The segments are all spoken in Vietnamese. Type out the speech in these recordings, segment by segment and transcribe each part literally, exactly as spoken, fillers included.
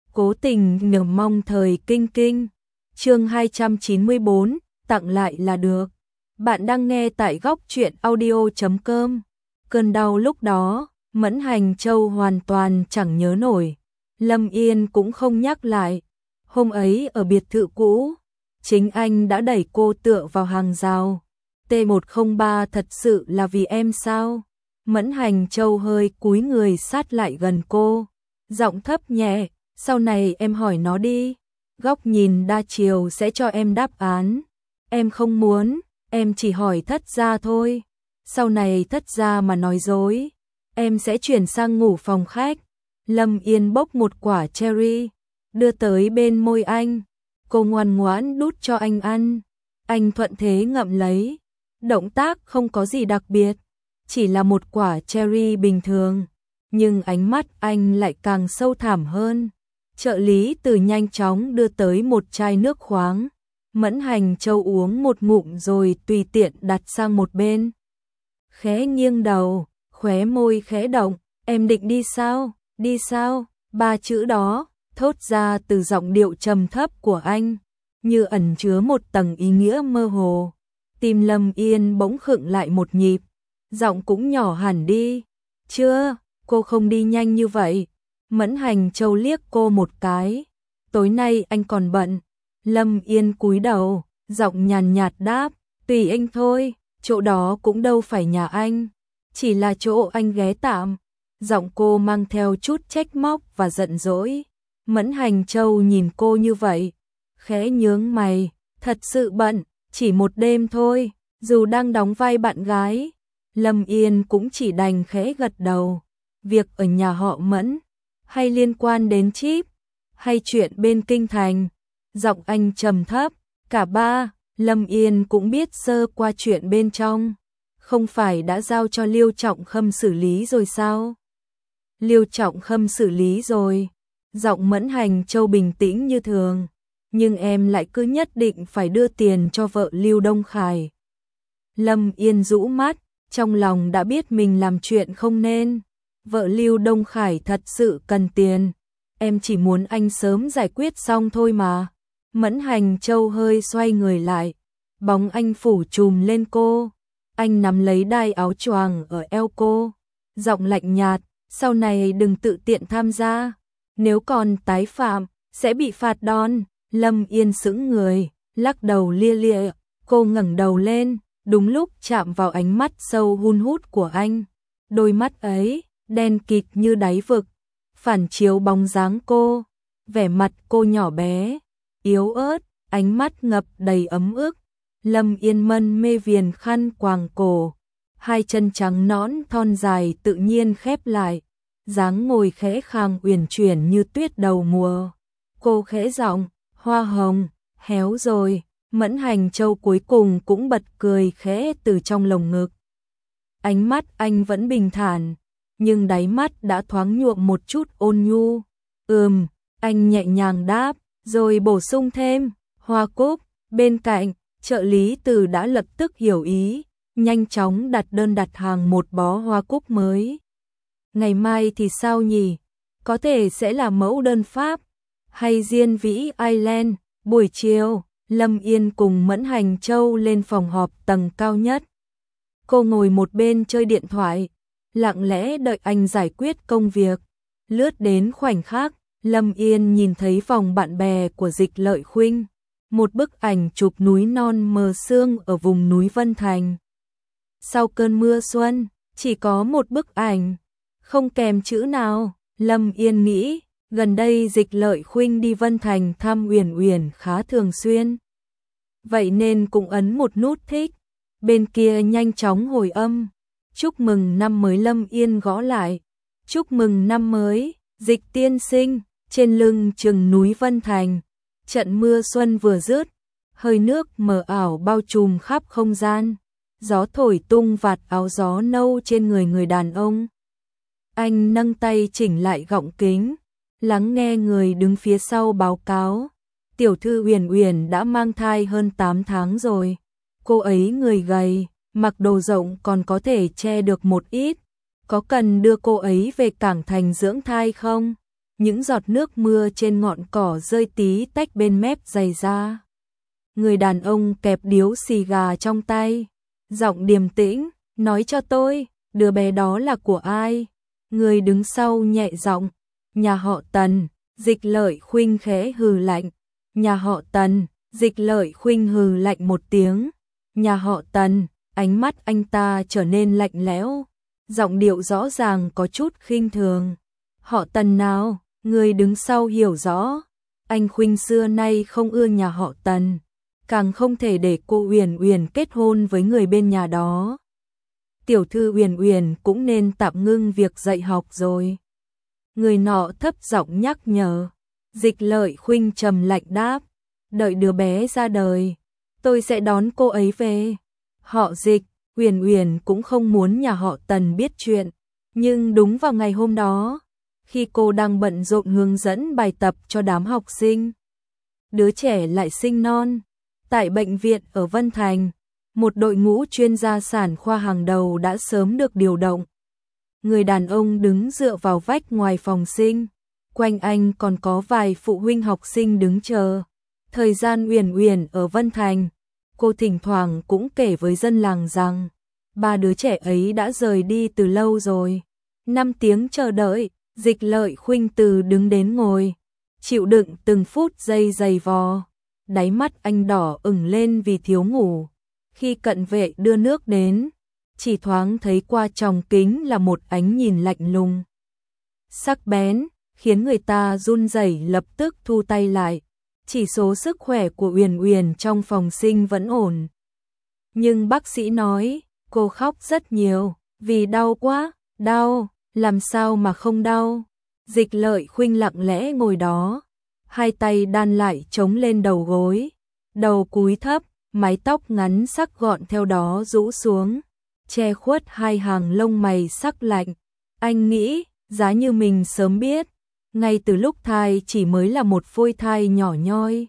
Cố tình nhờ mong thời kinh kinh. Chương hai trăm chín mươi bốn, tặng lại là được. Bạn đang nghe tại góc truyện audio chấm com. Cơn đau lúc đó, Mẫn Hành Châu hoàn toàn chẳng nhớ nổi. Lâm Yên cũng không nhắc lại. Hôm ấy ở biệt thự cũ, chính anh đã đẩy cô tựa vào hàng rào. T một không ba thật sự là vì em sao? Mẫn Hành Châu hơi cúi người sát lại gần cô, giọng thấp nhẹ, sau này em hỏi nó đi. Góc nhìn đa chiều sẽ cho em đáp án. Em không muốn, em chỉ hỏi thất gia thôi. Sau này thất gia mà nói dối, em sẽ chuyển sang ngủ phòng khách. Lâm Yên bốc một quả cherry, đưa tới bên môi anh. Cô ngoan ngoãn đút cho anh ăn. Anh thuận thế ngậm lấy. Động tác không có gì đặc biệt, chỉ là một quả cherry bình thường. Nhưng ánh mắt anh lại càng sâu thẳm hơn. Trợ lý từ nhanh chóng đưa tới một chai nước khoáng. Mẫn Hành Châu uống một ngụm rồi tùy tiện đặt sang một bên. Khẽ nghiêng đầu, khóe môi khẽ động. Em định đi sao? Đi sao? Ba chữ đó thốt ra từ giọng điệu trầm thấp của anh, như ẩn chứa một tầng ý nghĩa mơ hồ. Tim Lâm Yên bỗng khựng lại một nhịp, giọng cũng nhỏ hẳn đi. Chưa, cô không đi nhanh như vậy. Mẫn Hành Châu liếc cô một cái. Tối nay anh còn bận. Lâm Yên cúi đầu, giọng nhàn nhạt đáp, tùy anh thôi, chỗ đó cũng đâu phải nhà anh, chỉ là chỗ anh ghé tạm. Giọng cô mang theo chút trách móc và giận dỗi. Mẫn Hành Châu nhìn cô như vậy, khẽ nhướng mày, thật sự bận, chỉ một đêm thôi, dù đang đóng vai bạn gái. Lâm Yên cũng chỉ đành khẽ gật đầu. Việc ở nhà họ Mẫn, hay liên quan đến chip, hay chuyện bên kinh thành? Giọng anh trầm thấp. Cả ba. Lâm Yên cũng biết sơ qua chuyện bên trong. Không phải đã giao cho Liêu Trọng Khâm xử lý rồi sao? Liêu Trọng Khâm xử lý rồi. Giọng Mẫn Hành Châu bình tĩnh như thường. Nhưng em lại cứ nhất định phải đưa tiền cho vợ Lưu Đông Khải. Lâm Yên rũ mắt, trong lòng đã biết mình làm chuyện không nên. Vợ Lưu Đông Khải thật sự cần tiền. Em chỉ muốn anh sớm giải quyết xong thôi mà. Mẫn Hành Châu hơi xoay người lại. Bóng anh phủ trùm lên cô. Anh nắm lấy đai áo choàng ở eo cô. Giọng lạnh nhạt, sau này đừng tự tiện tham gia. Nếu còn tái phạm, sẽ bị phạt đòn. Lâm Yên sững người, lắc đầu lia lịa. Cô ngẩng đầu lên, đúng lúc chạm vào ánh mắt sâu hun hút của anh. Đôi mắt ấy, đen kịt như đáy vực, phản chiếu bóng dáng cô. Vẻ mặt cô nhỏ bé, yếu ớt, ánh mắt ngập đầy ấm ức. Lâm Yên mân mê viền khăn quàng cổ, hai chân trắng nõn thon dài tự nhiên khép lại, dáng ngồi khẽ khàng uyển chuyển như tuyết đầu mùa. Cô khẽ giọng, hoa hồng, héo rồi. Mẫn Hành Châu cuối cùng cũng bật cười khẽ từ trong lồng ngực. Ánh mắt anh vẫn bình thản, nhưng đáy mắt đã thoáng nhuộm một chút ôn nhu. Ừm, anh nhẹ nhàng đáp, rồi bổ sung thêm, hoa cúc. Bên cạnh, trợ lý từ đã lập tức hiểu ý, nhanh chóng đặt đơn đặt hàng một bó hoa cúc mới. Ngày mai thì sao nhỉ? Có thể sẽ là mẫu đơn Pháp, hay Diên Vĩ Island. Buổi chiều, Lâm Yên cùng Mẫn Hành Châu lên phòng họp tầng cao nhất. Cô ngồi một bên chơi điện thoại, lặng lẽ đợi anh giải quyết công việc. Lướt đến khoảnh khắc, Lâm Yên nhìn thấy vòng bạn bè của Dịch Lợi Khuynh. Một bức ảnh chụp núi non mờ sương ở vùng núi Vân Thành. Sau cơn mưa xuân, chỉ có một bức ảnh, không kèm chữ nào. Lâm Yên nghĩ, gần đây Dịch Lợi Khuynh đi Vân Thành thăm Uyển Uyển khá thường xuyên. Vậy nên cũng ấn một nút thích. Bên kia nhanh chóng hồi âm. Chúc mừng năm mới. Lâm Yên gõ lại. Chúc mừng năm mới, Dịch tiên sinh. Trên lưng chừng núi Vân Thành, trận mưa xuân vừa dứt, hơi nước mờ ảo bao trùm khắp không gian. Gió thổi tung vạt áo gió nâu trên người người đàn ông. Anh nâng tay chỉnh lại gọng kính, lắng nghe người đứng phía sau báo cáo. Tiểu thư Uyển Uyển đã mang thai hơn tám tháng rồi. Cô ấy người gầy, mặc đồ rộng còn có thể che được một ít. Có cần đưa cô ấy về cảng thành dưỡng thai không? những giọt nước mưa trên ngọn cỏ rơi tí tách bên mép giày da. Người đàn ông kẹp điếu xì gà trong tay, giọng điềm tĩnh, nói cho tôi, đứa bé đó là của ai? Người đứng sau nhẹ giọng, nhà họ Tần. Dịch Lợi Khuynh khẽ hừ lạnh, nhà họ Tần. Dịch Lợi Khuynh hừ lạnh một tiếng, nhà họ Tần. Ánh mắt anh ta trở nên lạnh lẽo, giọng điệu rõ ràng có chút khinh thường. Họ Tần nào? Người đứng sau hiểu rõ, anh Khuynh xưa nay không ưa nhà họ Tần, càng không thể để cô Uyển Uyển kết hôn với người bên nhà đó. Tiểu thư Uyển Uyển cũng nên tạm ngưng việc dạy học rồi. Người nọ thấp giọng nhắc nhở. Dịch Lợi Khuynh trầm lạnh đáp, đợi đứa bé ra đời, tôi sẽ đón cô ấy về. Họ Dịch, Uyển Uyển cũng không muốn nhà họ Tần biết chuyện, nhưng đúng vào ngày hôm đó, khi cô đang bận rộn hướng dẫn bài tập cho đám học sinh, đứa trẻ lại sinh non. Tại bệnh viện ở Vân Thành, một đội ngũ chuyên gia sản khoa hàng đầu đã sớm được điều động. Người đàn ông đứng dựa vào vách ngoài phòng sinh, quanh anh còn có vài phụ huynh học sinh đứng chờ. Thời gian Uyển Uyển ở Vân Thành, cô thỉnh thoảng cũng kể với dân làng rằng ba đứa trẻ ấy đã rời đi từ lâu rồi. Năm tiếng chờ đợi, Dịch Lợi Khuynh từ đứng đến ngồi, chịu đựng từng phút giây dày vò. Đáy mắt anh đỏ ửng lên vì thiếu ngủ. Khi cận vệ đưa nước đến, chỉ thoáng thấy qua tròng kính là một ánh nhìn lạnh lùng, sắc bén, khiến người ta run rẩy lập tức thu tay lại. Chỉ số sức khỏe của Uyển Uyển trong phòng sinh vẫn ổn. Nhưng bác sĩ nói, cô khóc rất nhiều, vì đau quá, đau, làm sao mà không đau. Dịch Lợi Khuynh lặng lẽ ngồi đó, hai tay đan lại chống lên đầu gối, đầu cúi thấp, mái tóc ngắn sắc gọn theo đó rũ xuống, che khuất hai hàng lông mày sắc lạnh. Anh nghĩ, giá như mình sớm biết, ngay từ lúc thai chỉ mới là một phôi thai nhỏ nhoi,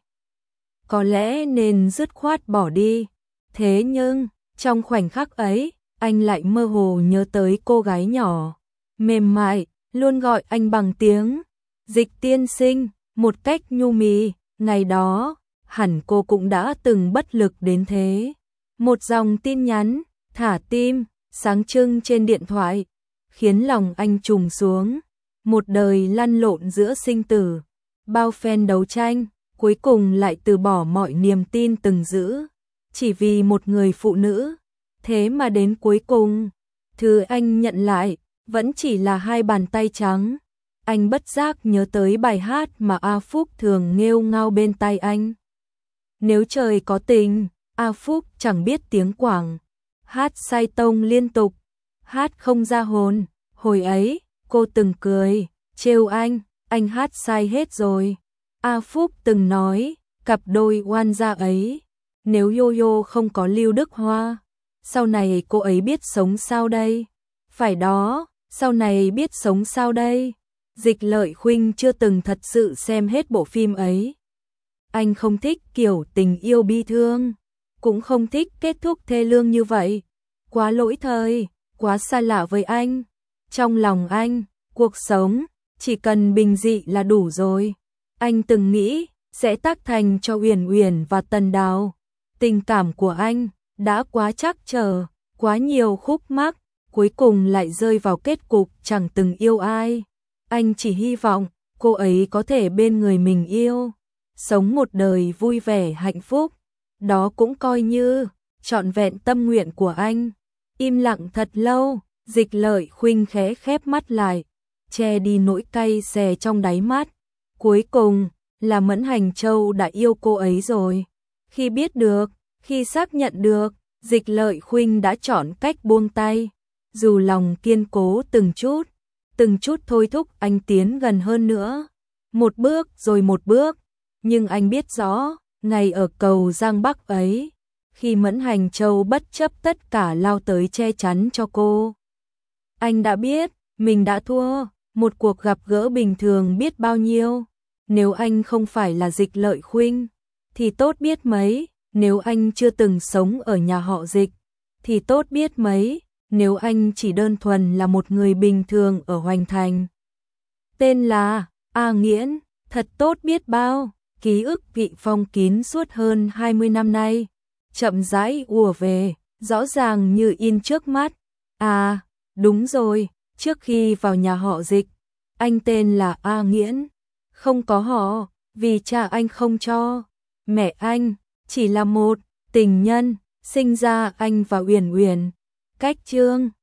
có lẽ nên dứt khoát bỏ đi. Thế nhưng, trong khoảnh khắc ấy, anh lại mơ hồ nhớ tới cô gái nhỏ, mềm mại, luôn gọi anh bằng tiếng Dịch tiên sinh, một cách nhu mì. Ngày đó, hẳn cô cũng đã từng bất lực đến thế. Một dòng tin nhắn, thả tim, sáng trưng trên điện thoại, khiến lòng anh trùng xuống. Một đời lăn lộn giữa sinh tử, bao phen đấu tranh, cuối cùng lại từ bỏ mọi niềm tin từng giữ, chỉ vì một người phụ nữ. Thế mà đến cuối cùng, thứ anh nhận lại, vẫn chỉ là hai bàn tay trắng. Anh bất giác nhớ tới bài hát mà A Phúc thường nghêu ngao bên tai anh. Nếu trời có tình, A Phúc chẳng biết tiếng Quảng, hát sai tông liên tục, hát không ra hồn. Hồi ấy, cô từng cười, trêu anh, anh hát sai hết rồi. A Phúc từng nói, cặp đôi oan gia ấy, nếu Yo-Yo không có Lưu Đức Hoa, sau này cô ấy biết sống sao đây? Phải đó, sau này biết sống sao đây? Dịch Lợi Khuynh chưa từng thật sự xem hết bộ phim ấy. Anh không thích kiểu tình yêu bi thương, cũng không thích kết thúc thê lương như vậy. Quá lỗi thời, quá xa lạ với anh. Trong lòng anh, cuộc sống chỉ cần bình dị là đủ rồi. Anh từng nghĩ sẽ tác thành cho Uyển Uyển và Tần Đào. Tình cảm của anh đã quá trắc trở, quá nhiều khúc mắc, cuối cùng lại rơi vào kết cục chẳng từng yêu ai. Anh chỉ hy vọng cô ấy có thể bên người mình yêu, sống một đời vui vẻ hạnh phúc. Đó cũng coi như trọn vẹn tâm nguyện của anh. Im lặng thật lâu, Dịch Lợi Khuynh khẽ khép mắt lại, che đi nỗi cay xè trong đáy mắt. Cuối cùng là Mẫn Hành Châu đã yêu cô ấy rồi. Khi biết được, khi xác nhận được, Dịch Lợi Khuynh đã chọn cách buông tay. Dù lòng kiên cố từng chút, từng chút thôi thúc anh tiến gần hơn nữa. Một bước rồi một bước, nhưng anh biết rõ, ngày ở cầu Giang Bắc ấy, khi Mẫn Hành Châu bất chấp tất cả lao tới che chắn cho cô, anh đã biết mình đã thua. Một cuộc gặp gỡ bình thường biết bao nhiêu. Nếu anh không phải là Dịch Lợi Khuynh thì tốt biết mấy. Nếu anh chưa từng sống ở nhà họ Dịch thì tốt biết mấy. Nếu anh chỉ đơn thuần là một người bình thường ở Hoành Thành, tên là A Nghiễn, thật tốt biết bao, ký ức bị phong kín suốt hơn hai mươi năm nay, chậm rãi ùa về, rõ ràng như in trước mắt. À, đúng rồi, trước khi vào nhà họ Dịch, anh tên là A Nghiễn, không có họ, vì cha anh không cho. Mẹ anh chỉ là một tình nhân, sinh ra anh và Uyển Uyển cách chương